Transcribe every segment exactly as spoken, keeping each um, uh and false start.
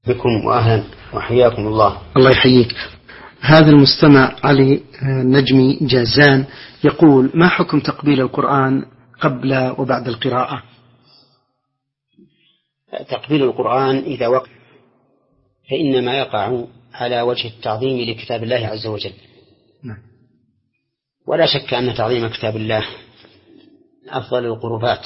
بكم وأهلا وحياكم الله. الله يحييك. هذا المستمع علي نجمي جازان يقول: ما حكم تقبيل القرآن قبل وبعد القراءة؟ تقبيل القرآن إذا وقع فإنما يقع على وجه التعظيم لكتاب الله عز وجل. نعم. ولا شك أن تعظيم كتاب الله أفضل القربات،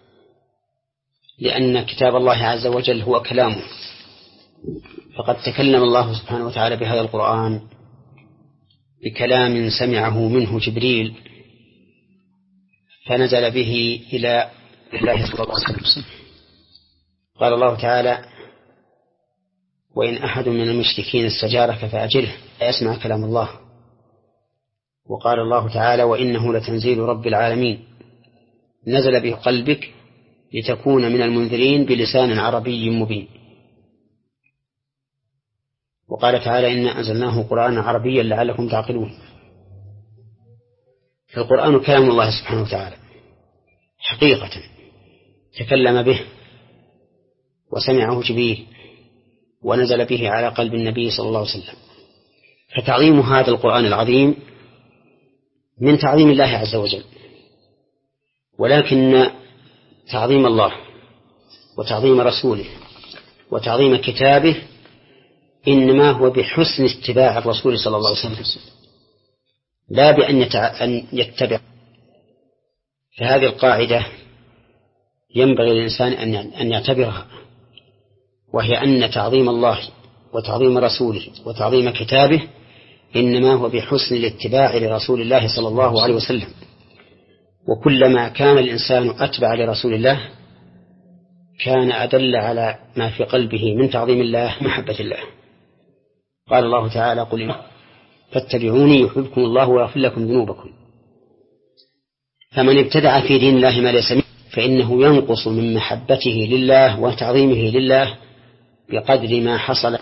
لأن كتاب الله عز وجل هو كلامه، فقد تكلم الله سبحانه وتعالى بهذا القرآن بكلام سمعه منه جبريل فنزل به إلى الله صلى الله عليه وسلم. قال الله تعالى: وإن أحد من المشركين استجارك فأجره يسمع كلام الله. وقال الله تعالى: وإنه لتنزيل رب العالمين نزل به قلبك لتكون من المنذرين بلسان عربي مبين. وقال تعالى: إنا أنزلناه قرآنا عربيا لعلكم تعقلون. فالقرآن كلام الله سبحانه وتعالى حقيقة تكلم به وسمعه جبريل ونزل به على قلب النبي صلى الله عليه وسلم، فتعظيم هذا القرآن العظيم من تعظيم الله عز وجل. ولكن تعظيم الله وتعظيم رسوله وتعظيم كتابه إنما هو بحسن اتباع الرسول صلى الله عليه وسلم، لا بأن أن يتبع. فهذه القاعدة ينبغي للإنسان أن يعتبرها، وهي أن تعظيم الله وتعظيم رسوله وتعظيم كتابه إنما هو بحسن الاتباع لرسول الله صلى الله عليه وسلم. وكلما كان الإنسان أتبع لرسول الله كان أدل على ما في قلبه من تعظيم الله محبة الله. قال الله تعالى: قل فاتبعوني يحببكم الله ويغفر لكم ذنوبكم. فمن ابتدع في دين الله ما ليس منه فإنه ينقص من محبته لله وتعظيمه لله بقدر ما حصل.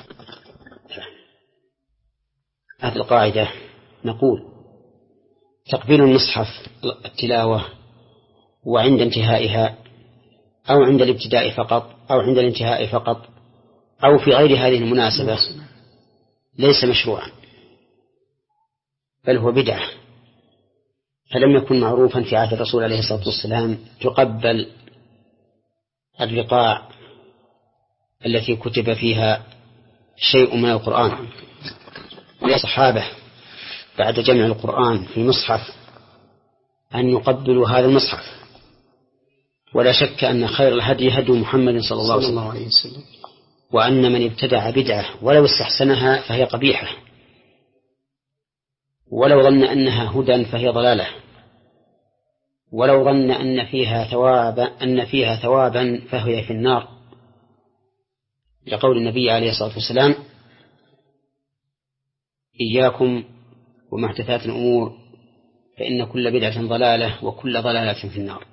هذه القاعدة نقول: تقبيل المصحف التلاوة وعند انتهائها أو عند الابتداء فقط أو عند الانتهاء فقط أو في غير هذه المناسبة ليس مشروعا، بل هو بدعة. فلم يكن معروفا في عهد الرسول عليه الصلاة والسلام تقبل الرقاع التي كتب فيها شيء من القرآن للصحابة بعد جمع القرآن في مصحف أن يقبلوا هذا المصحف. ولا شك أن خير الهدي هدي محمد صلى الله عليه وسلم، وأن من ابتدع بدعة ولو استحسنها فهي قبيحة، ولو ظن أنها هدى فهي ضلالة، ولو ظن أن فيها ثوابا أن فيها ثوابا فهي في النار، لقول النبي عليه الصلاة والسلام: إياكم ومحدثات الأمور فإن كل بدعة ضلالة وكل ضلالة في النار.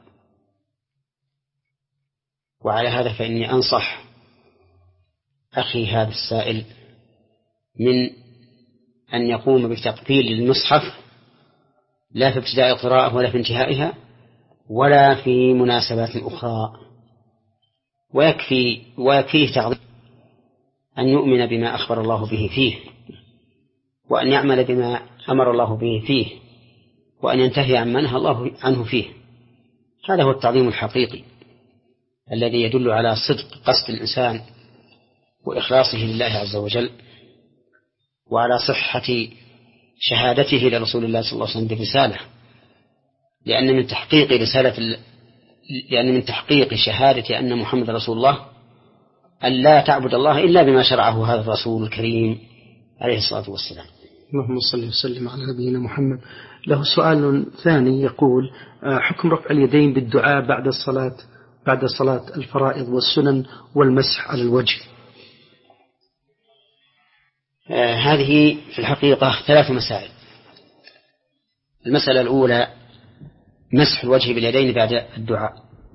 وعلى هذا فإني أنصح أخي هذا السائل من أن يقوم بتقبيل المصحف لا في ابتداء القراءة ولا في انتهائها ولا في مناسبات أخرى، ويكفي ويكفيه تعظيم أن يؤمن بما أخبر الله به فيه، وأن يعمل بما أمر الله به فيه، وأن ينتهي عن ما نهى الله عنه فيه. هذا هو التعظيم الحقيقي الذي يدل على صدق قصد الإنسان وإخلاصه لله عز وجل، وعلى صحة شهادته لرسول الله صلى الله عليه وسلم بالرسالة. لأن من تحقيق رسالة لأن من تحقيق شهادة أن محمد رسول الله أن لا تعبد الله إلا بما شرعه هذا الرسول الكريم عليه الصلاة والسلام. اللهم صل وسلم على نبينا محمد. له سؤال ثاني يقول: حكم رفع اليدين بالدعاء بعد الصلاة بعد صلاة الفرائض والسنن والمسح على الوجه. آه هذه في الحقيقة ثلاث مسائل. المسألة الأولى مسح الوجه باليدين بعد الدعاء،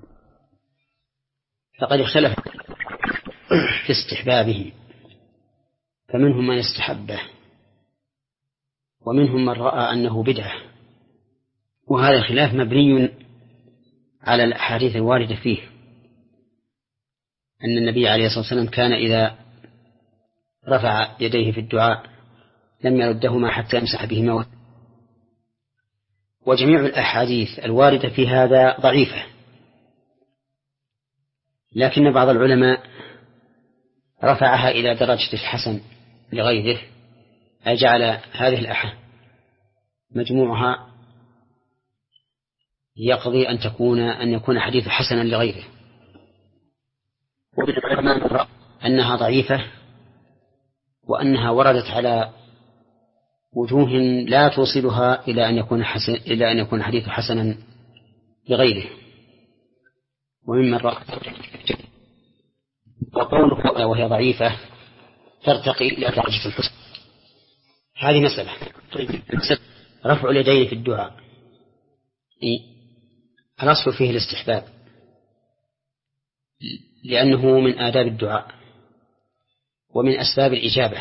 فقد اختلف في استحبابه، فمنهم من استحبه ومنهم من رأى أنه بدعة، وهذا الخلاف مبني على الأحاديث الواردة فيه، أن النبي عليه الصلاة والسلام كان إذا رفع يديه في الدعاء لم يردهما حتى يمسح بهما. وجميع الأحاديث الواردة في هذا ضعيفة، لكن بعض العلماء رفعها إلى درجة الحسن لغيره، أي جعل هذه الأحاديث مجموعها يقضي أن تكون أن يكون حديث حسنا لغيره، وبالعلماء أنها ضعيفة وأنها وردت على وجوه لا توصلها إلى أن يكون حسن إلى أن يكون حديث حسنا لغيره. وممن رأى وقوله وهي ضعيفة ترتقي إلى درجة الحسن. هذه مسألة. رفع اليدين في الدعاء الأصل فيه الاستحباب، لأنه من آداب الدعاء ومن أسباب الإجابة،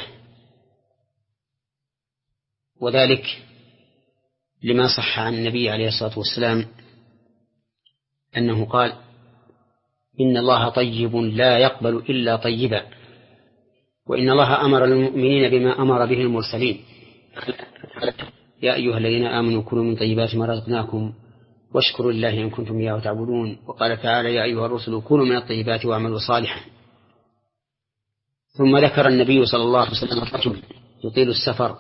وذلك لما صح عن النبي عليه الصلاة والسلام أنه قال: إن الله طيب لا يقبل إلا طيبا، وإن الله أمر المؤمنين بما أمر به المرسلين، يا أيها الذين آمنوا كلوا من طيبات ما رزقناكم واشكروا لله إن كنتم إياه تعبدون. وقال تعالى: يا أيها الرسل كلوا من الطيبات واعملوا صالحا. ثم ذكر النبي صلى الله عليه وسلم الرجل يطيل السفر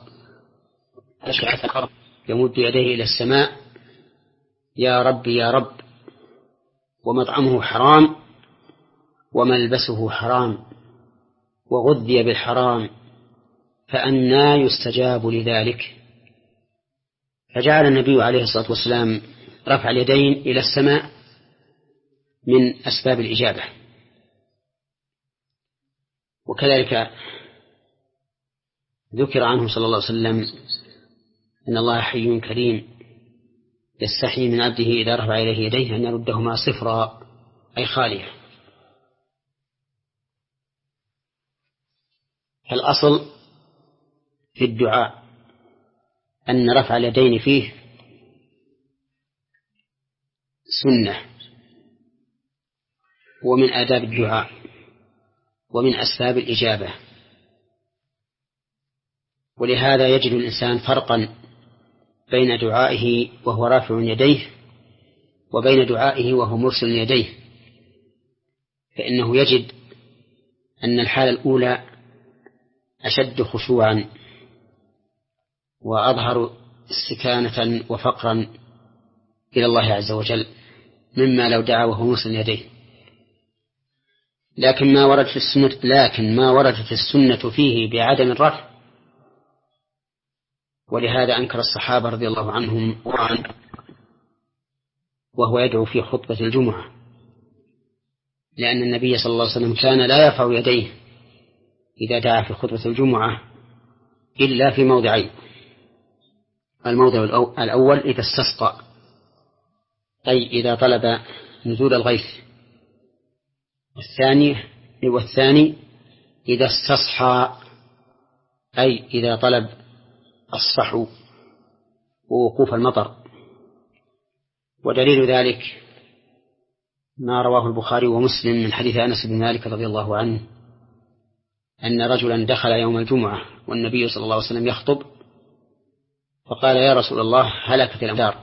يمد يديه إلى السماء: يا رب يا رب، ومطعمه حرام وملبسه حرام وغذي بالحرام، فأنى يستجاب لذلك؟ فجعل النبي عليه الصلاة والسلام رفع اليدين إلى السماء من أسباب الإجابة. وكذلك ذكر عنه صلى الله عليه وسلم إن الله حي كريم يستحي من عبده إذا رفع إليه يديه أن يردهما صفرا، أي خالية. الأصل في الدعاء أن رفع اليدين فيه سنة ومن آداب الدعاء ومن أسباب الإجابة، ولهذا يجد الإنسان فرقا بين دعائه وهو رافع يديه وبين دعائه وهو مرسل يديه، فإنه يجد أن الحالة الأولى أشد خشوعا وأظهر استكانة وفقرا إلى الله عز وجل مما لو دعا وهو مرسل يديه. لكن ما ورد في السنة لكن ما وردت السنة فيه بعدم الرفع، ولهذا أنكر الصحابة رضي الله عنهم وعن وهو يدعو في خطبة الجمعة، لأن النبي صلى الله عليه وسلم كان لا يرفع يديه إذا دعا في خطبة الجمعة إلا في موضعين: الموضع الأول إذا استسقى، أي إذا طلب نزول الغيث، والثاني والثاني إذا استصحى، أي إذا طلب الصحو ووقوف المطر. ودليل ذلك ما رواه البخاري ومسلم من حديث أنس بن مالك رضي الله عنه أن رجلا دخل يوم الجمعة والنبي صلى الله عليه وسلم يخطب، فقال: يا رسول الله هلكت الأمطار،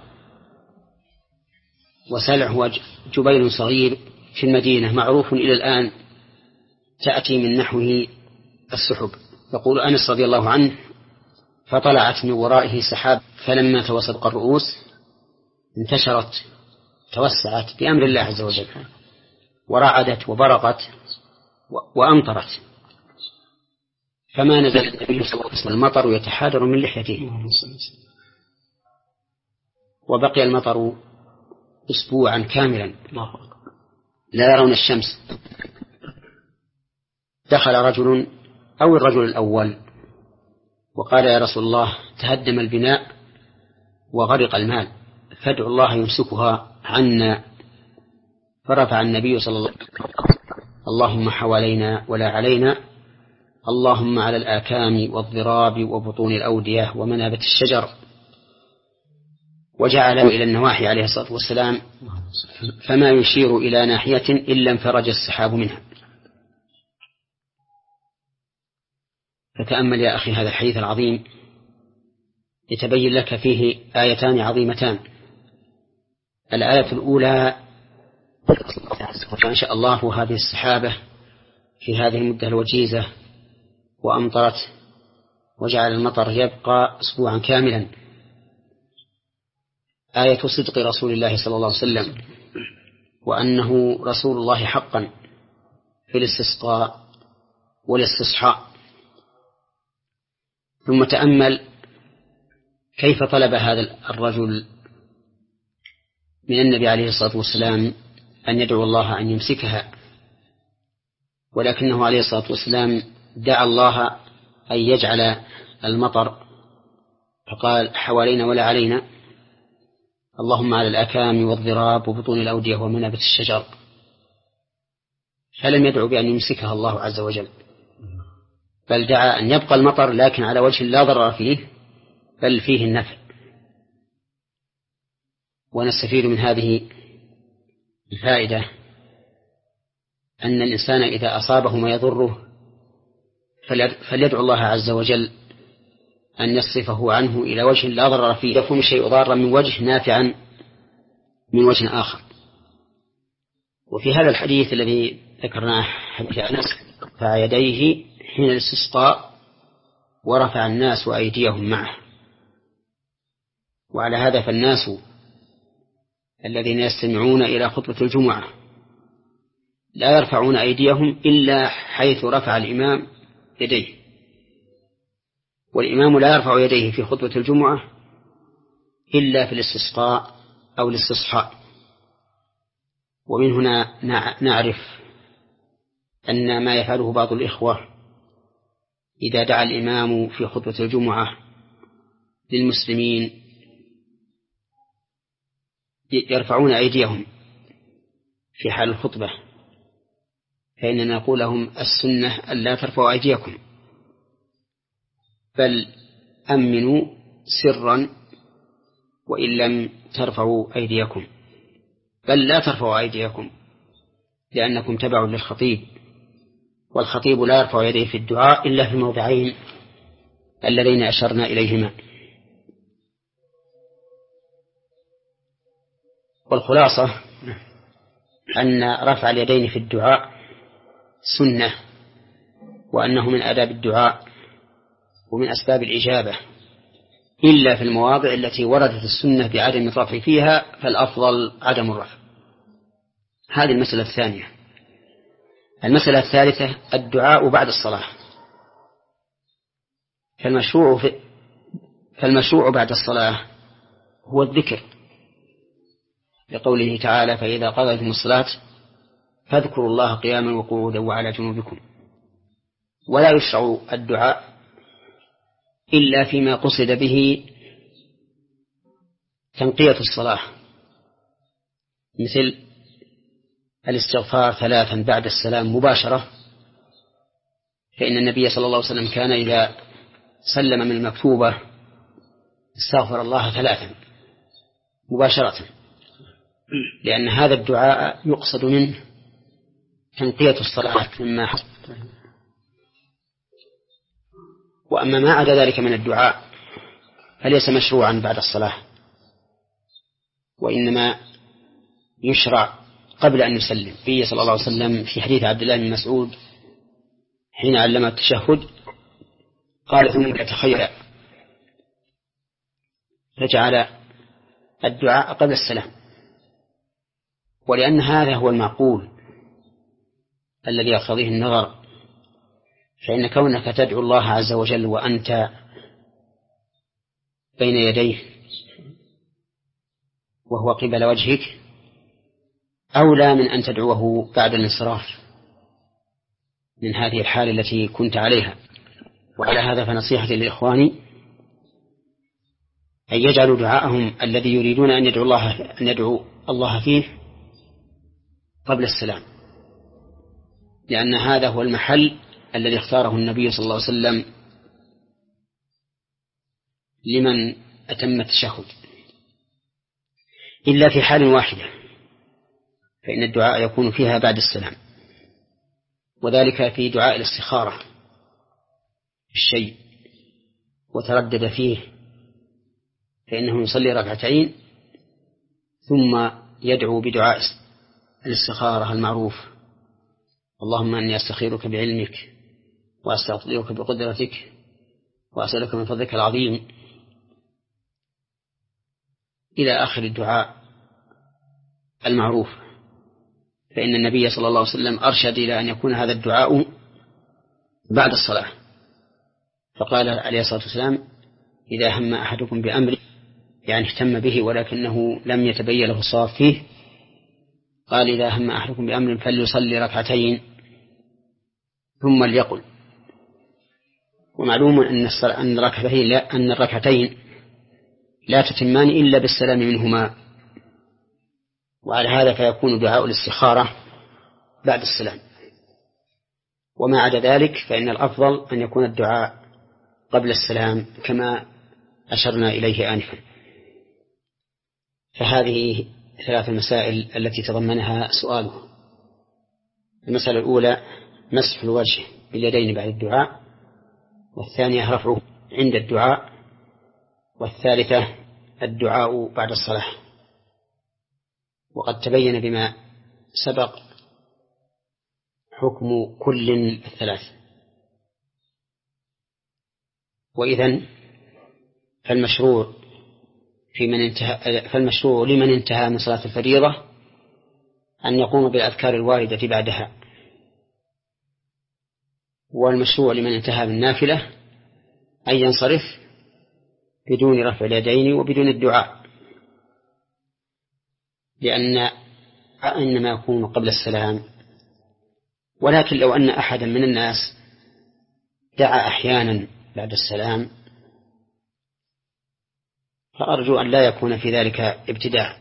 وسلع هو جبيل صغير في المدينة معروف إلى الآن تأتي من نحوه السحب. يقول أنس رضي الله عنه: فطلعت من ورائه سحاب، فلما توسط الرؤوس انتشرت توسعت بأمر الله عز وجل، ورعدت وبرقت وأمطرت، فما نزل النبي صلى الله عليه وسلم المطر يتحادر من لحيته، وبقي المطر أسبوعا كاملا لا يرون الشمس. دخل رجل أو الرجل الأول وقال: يا رسول الله تهدم البناء وغرق المال، فادعوا الله يمسكها عنا. فرفع النبي صلى الله عليه وسلم: اللهم حوالينا ولا علينا، اللهم على الآكام والضراب وبطون الأودية ومنابت الشجر، وجعل إلى النواحي عليه الصلاة والسلام، فما يشير إلى ناحية إلا انفرج السحاب منها. فتأمل يا أخي هذا الحديث العظيم يتبين لك فيه آيتان عظيمتان. الآية الأولى أنشأ الله هذه السحابة في هذه المدة الوجيزة وأمطرت وجعل المطر يبقى أسبوعا كاملا، آية صدق رسول الله صلى الله عليه وسلم وأنه رسول الله حقا في الاستسقاء والاستصحاء. ثم تأمل كيف طلب هذا الرجل من النبي عليه الصلاة والسلام أن يدعو الله أن يمسكها، ولكنه عليه الصلاة والسلام دعا الله أن يجعل المطر، فقال حوالينا ولا علينا، اللهم على الأكام والضراب وبطون الأودية ومنابت الشجر، فلم يدعو بأن يمسكها الله عز وجل، بل دعا أن يبقى المطر لكن على وجه لا ضرر فيه بل فيه النفع. ونستفيد من هذه الفائدة أن الإنسان إذا أصابه ما يضره فليدعو الله عز وجل أن يصرفه عنه إلى وجه لا ضرر فيه، يكون الشيء ضارا من وجه نافعا من وجه آخر. وفي هذا الحديث الذي ذكرناه حديث أنس رفع يديه حين الاستسقاء ورفع الناس أيديهم معه. وعلى هذا فالناس الذين يستمعون إلى خطبة الجمعة لا يرفعون أيديهم إلا حيث رفع الإمام يديه، والإمام لا يرفع يديه في خطبة الجمعة إلا في الاستسقاء أو الاستصحاء. ومن هنا نعرف أن ما يفعله بعض الإخوة إذا دعا الإمام في خطبة الجمعة للمسلمين يرفعون أيديهم في حال الخطبة، فإننا نقول لهم السنة أن لا ترفعوا أيديكم، بل أمنوا سرا وإن لم ترفعوا أيديكم، بل لا ترفعوا أيديكم لأنكم تبع للخطيب، والخطيب لا يرفع يديه في الدعاء إلا في الموضعين اللذين أشرنا إليهما. والخلاصة أن رفع اليدين في الدعاء سنة، وأنه من آداب الدعاء ومن أسباب الإجابة، إلا في المواضع التي وردت السنة بعدم الرفع فيها فالأفضل عدم الرفع. هذه المسألة الثانية. المسألة الثالثة الدعاء بعد الصلاة. فالمشروع, في فالمشروع بعد الصلاة هو الذكر، لقوله تعالى فإذا قضيتم الصلاة فاذكروا الله قياما وقعودا وعلى جنوبكم. ولا يشرع الدعاء إلا فيما قصد به تنقية الصلاة، مثل الاستغفار ثلاثا بعد السلام مباشرة، فإن النبي صلى الله عليه وسلم كان إذا سلم من المكتوبة استغفر الله ثلاثا مباشرة، لأن هذا الدعاء يقصد منه تنقية الصلاة مما حصل. وأما ما عدا ذلك من الدعاء فليس مشروعا بعد الصلاة، وإنما يشرع قبل أن يسلم. فيه صلى الله عليه وسلم في حديث عبد الله بن مسعود حين علم التشهد قال ثم يتخيل، فجعل الدعاء قبل السلام، ولأن هذا هو المعقول الذي يقتضيه النظر، فإن كونك تدعو الله عز وجل وأنت بين يديه وهو قبل وجهك أولى من أن تدعوه بعد الانصراف من هذه الحالة التي كنت عليها. وعلى هذا فنصيحتي للإخوان أن يجعلوا دعاءهم الذي يريدون أن يدعو الله أن يدعو الله فيه قبل السلام، لأن هذا هو المحل الذي اختاره النبي صلى الله عليه وسلم لمن أتم التشهد، إلا في حال واحدة فإن الدعاء يكون فيها بعد السلام، وذلك في دعاء الاستخارة، الشيء وتردد فيه فإنه يصلي ركعتين ثم يدعو بدعاء الاستخارة المعروف: اللهم أني أستخيرك بعلمك وأستغفرك بقدرتك وأسألك من فضلك العظيم، إلى آخر الدعاء المعروف. فإن النبي صلى الله عليه وسلم أرشد إلى أن يكون هذا الدعاء بعد الصلاة، فقال عليه الصلاة والسلام: إذا هم أحدكم بأمر، يعني اهتم به ولكنه لم يتبين له الصواب فيه، قال: إذا هم أحدكم بأمر فليصلي ركعتين ثم ليقل. ومعلوم أن أن الركعتين لا أن الركعتين لا تتمان إلا بالسلام منهما، وعلى هذا فيكون دعاء الاستخارة بعد السلام. وما عدا ذلك فإن الأفضل أن يكون الدعاء قبل السلام كما أشرنا إليه آنفا. فهذه ثلاث مسائل التي تضمنها سؤاله. المسألة الأولى مسح الوجه باليدين بعد الدعاء، والثانية رفعه عند الدعاء، والثالثة الدعاء بعد الصلاة. وقد تبين بما سبق حكم كل الثلاث. وإذن فالمشروع في من انتهى فالمشروع لمن انتهى من صلاة الفريضة أن يقوم بالأذكار الواردة بعدها، والمشروع لمن انتهى من النافلة أن ينصرف بدون رفع اليدين وبدون الدعاء، لأن إنما يكون قبل السلام. ولكن لو أن أحدا من الناس دعا أحيانا بعد السلام فأرجو أن لا يكون في ذلك ابتداع،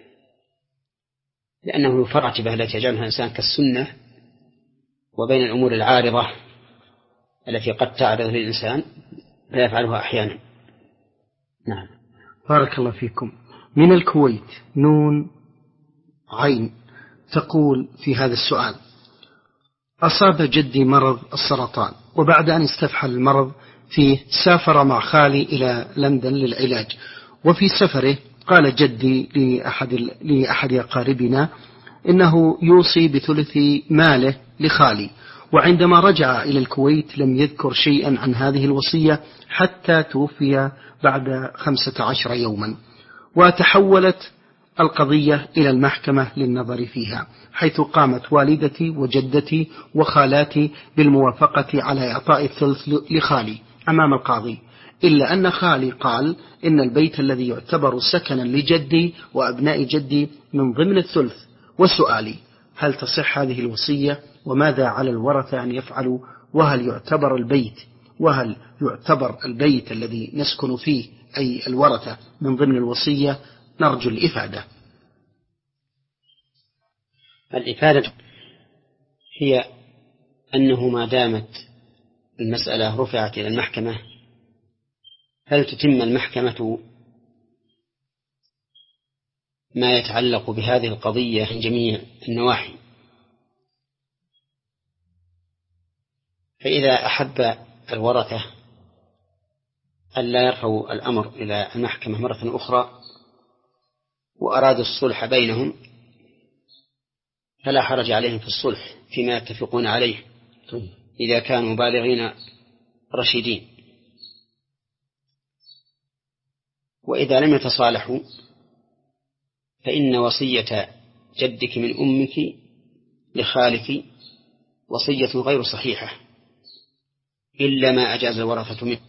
لأنه يفرع به التي يجعلها الإنسان كالسنة وبين الأمور العارضة التي قد تعرض للإنسان فيفعلها أحيانا. نعم. بارك الله فيكم. من الكويت نون عين تقول في هذا السؤال: أصاب جدي مرض السرطان، وبعد أن استفحل المرض فيه سافر مع خالي إلى لندن للعلاج، وفي سفره قال جدي لأحد, لأحد أقاربنا إنه يوصي بثلث ماله لخالي، وعندما رجع إلى الكويت لم يذكر شيئا عن هذه الوصية حتى توفي بعد خمسة عشر يوما، وتحولت القضية إلى المحكمة للنظر فيها، حيث قامت والدتي وجدتي وخالاتي بالموافقة على إعطاء الثلث لخالي أمام القاضي، إلا أن خالي قال إن البيت الذي يعتبر سكنا لجدي وأبناء جدي من ضمن الثلث. وسؤالي: هل تصح هذه الوصية؟ وماذا على الورثة أن يفعلوا؟ وهل يعتبر البيت وهل يعتبر البيت الذي نسكن فيه أي الورثة من ضمن الوصية؟ نرجو الإفادة. الإفادة هي أنه ما دامت المسألة رفعت إلى المحكمة فلتتم المحكمة ما يتعلق بهذه القضية من جميع النواحي. فإذا أحب الورثة ألا يرفعوا الأمر إلى المحكمة مرة أخرى وأرادوا الصلح بينهم فلا حرج عليهم في الصلح فيما يتفقون عليه إذا كانوا بالغين رشيدين. وإذا لم يتصالحوا فإن وصية جدك من أمك لخالك وصية غير صحيحة إلا ما أجاز الورثة منه،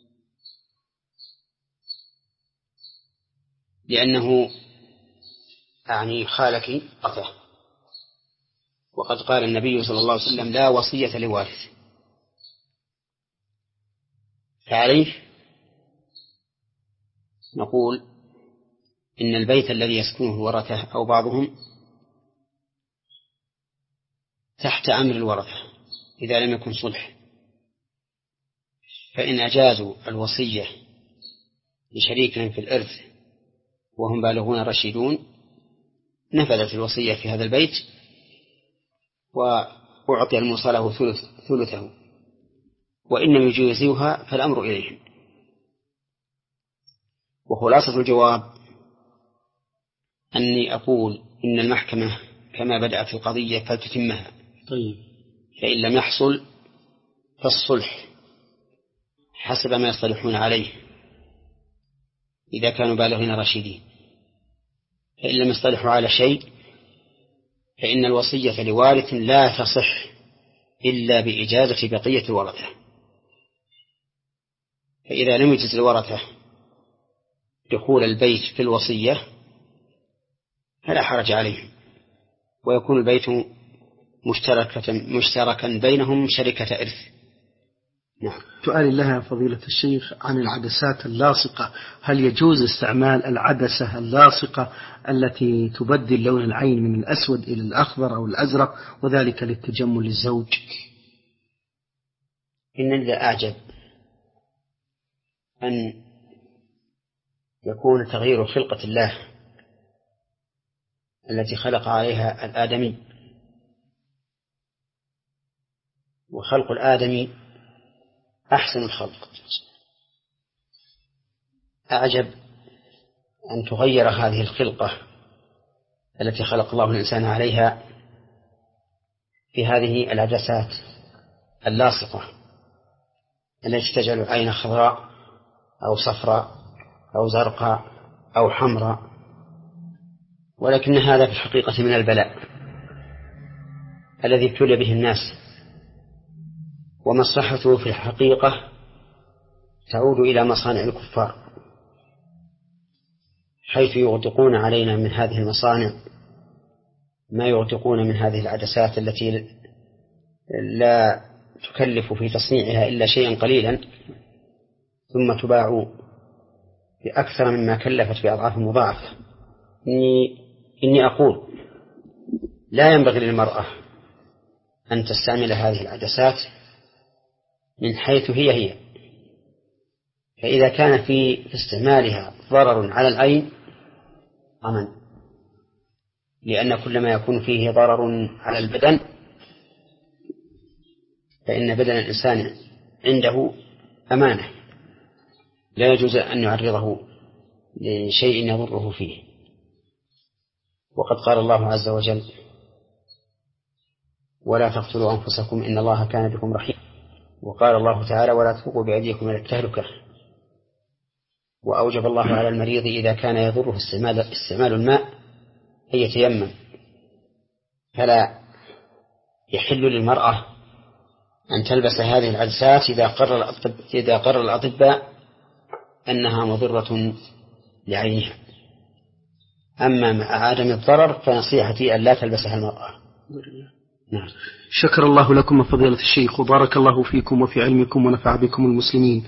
لأنه أعني خالك أخته، وقد قال النبي صلى الله عليه وسلم: لا وصية لوارث. فعليه نقول إن البيت الذي يسكنه الورثة أو بعضهم تحت أمر الورثة إذا لم يكن صلح، فإن أجازوا الوصية لشريكهم في الإرث وهم بالغون رشيدون نفذت الوصية في هذا البيت وأعطي الموصى له ثلث ثلثه، وإن لم يجوزوها فالأمر إليهم. وخلاصة الجواب أني أقول إن المحكمة كما بدأت القضية فلتتمها. طيب. فإن لم يحصل فالصلح حسب ما يصطلحون عليه إذا كانوا بالغين رشيدين. فإن لم يصطلحوا على شيء فإن الوصية لوارث لا تصح إلا بإجازة بقية الورثة. فإذا لم يجز الورثة دخول البيت في الوصية فلا حرج عليهم، ويكون البيت مشتركة مشتركا بينهم شركة إرث. نعم. سؤال لها فضيلة الشيخ عن العدسات اللاصقة، هل يجوز استعمال العدسة اللاصقة التي تبدل لون العين من الأسود إلى الأخضر أو الأزرق وذلك للتجمل للزوج؟ إن لا أعجب أن يكون تغيير خلقة الله التي خلق عليها الآدمي، وخلق الآدمي أحسن الخلق، أعجب أن تغير هذه الخلقة التي خلق الله الإنسان عليها في هذه العدسات اللاصقة التي تجعل العين خضراء أو صفراء أو زرقاء أو حمراء، ولكن هذا في الحقيقة من البلاء الذي ابتلي به الناس، ومصلحته في الحقيقة تعود إلى مصانع الكفار، حيث يغدقون علينا من هذه المصانع ما يغدقون من هذه العدسات التي لا تكلف في تصنيعها إلا شيئا قليلا، ثم تباع بأكثر مما كلفت بأضعاف مضاعفة. إني, إني أقول لا ينبغي للمرأة أن تستعمل هذه العدسات من حيث هي هي، فإذا كان في استعمالها ضرر على العين أمن، لأن كل ما يكون فيه ضرر على البدن فإن بدن الإنسان عنده أمانة لا يجوز أن يعرضه لشيء يضره فيه. وقد قال الله عز وجل: ولا تقتلوا أنفسكم إن الله كان بكم رحيما. وقال الله تعالى: ولا تلقوا بأيديكم إلى التهلكة. وأوجب الله على المريض إذا كان يضره استعمال, استعمال الماء أن يتيمم، فلا يحل للمرأة أن تلبس هذه العدسات إذا قرر إذا قرر الأطباء أنها مضرة لعينها. أما مع عدم الضرر فنصيحتي أن لا تلبسها المرأة. نعم. شكر الله لكم فضيلة الشيخ، وبارك الله فيكم وفي علمكم ونفع بكم المسلمين.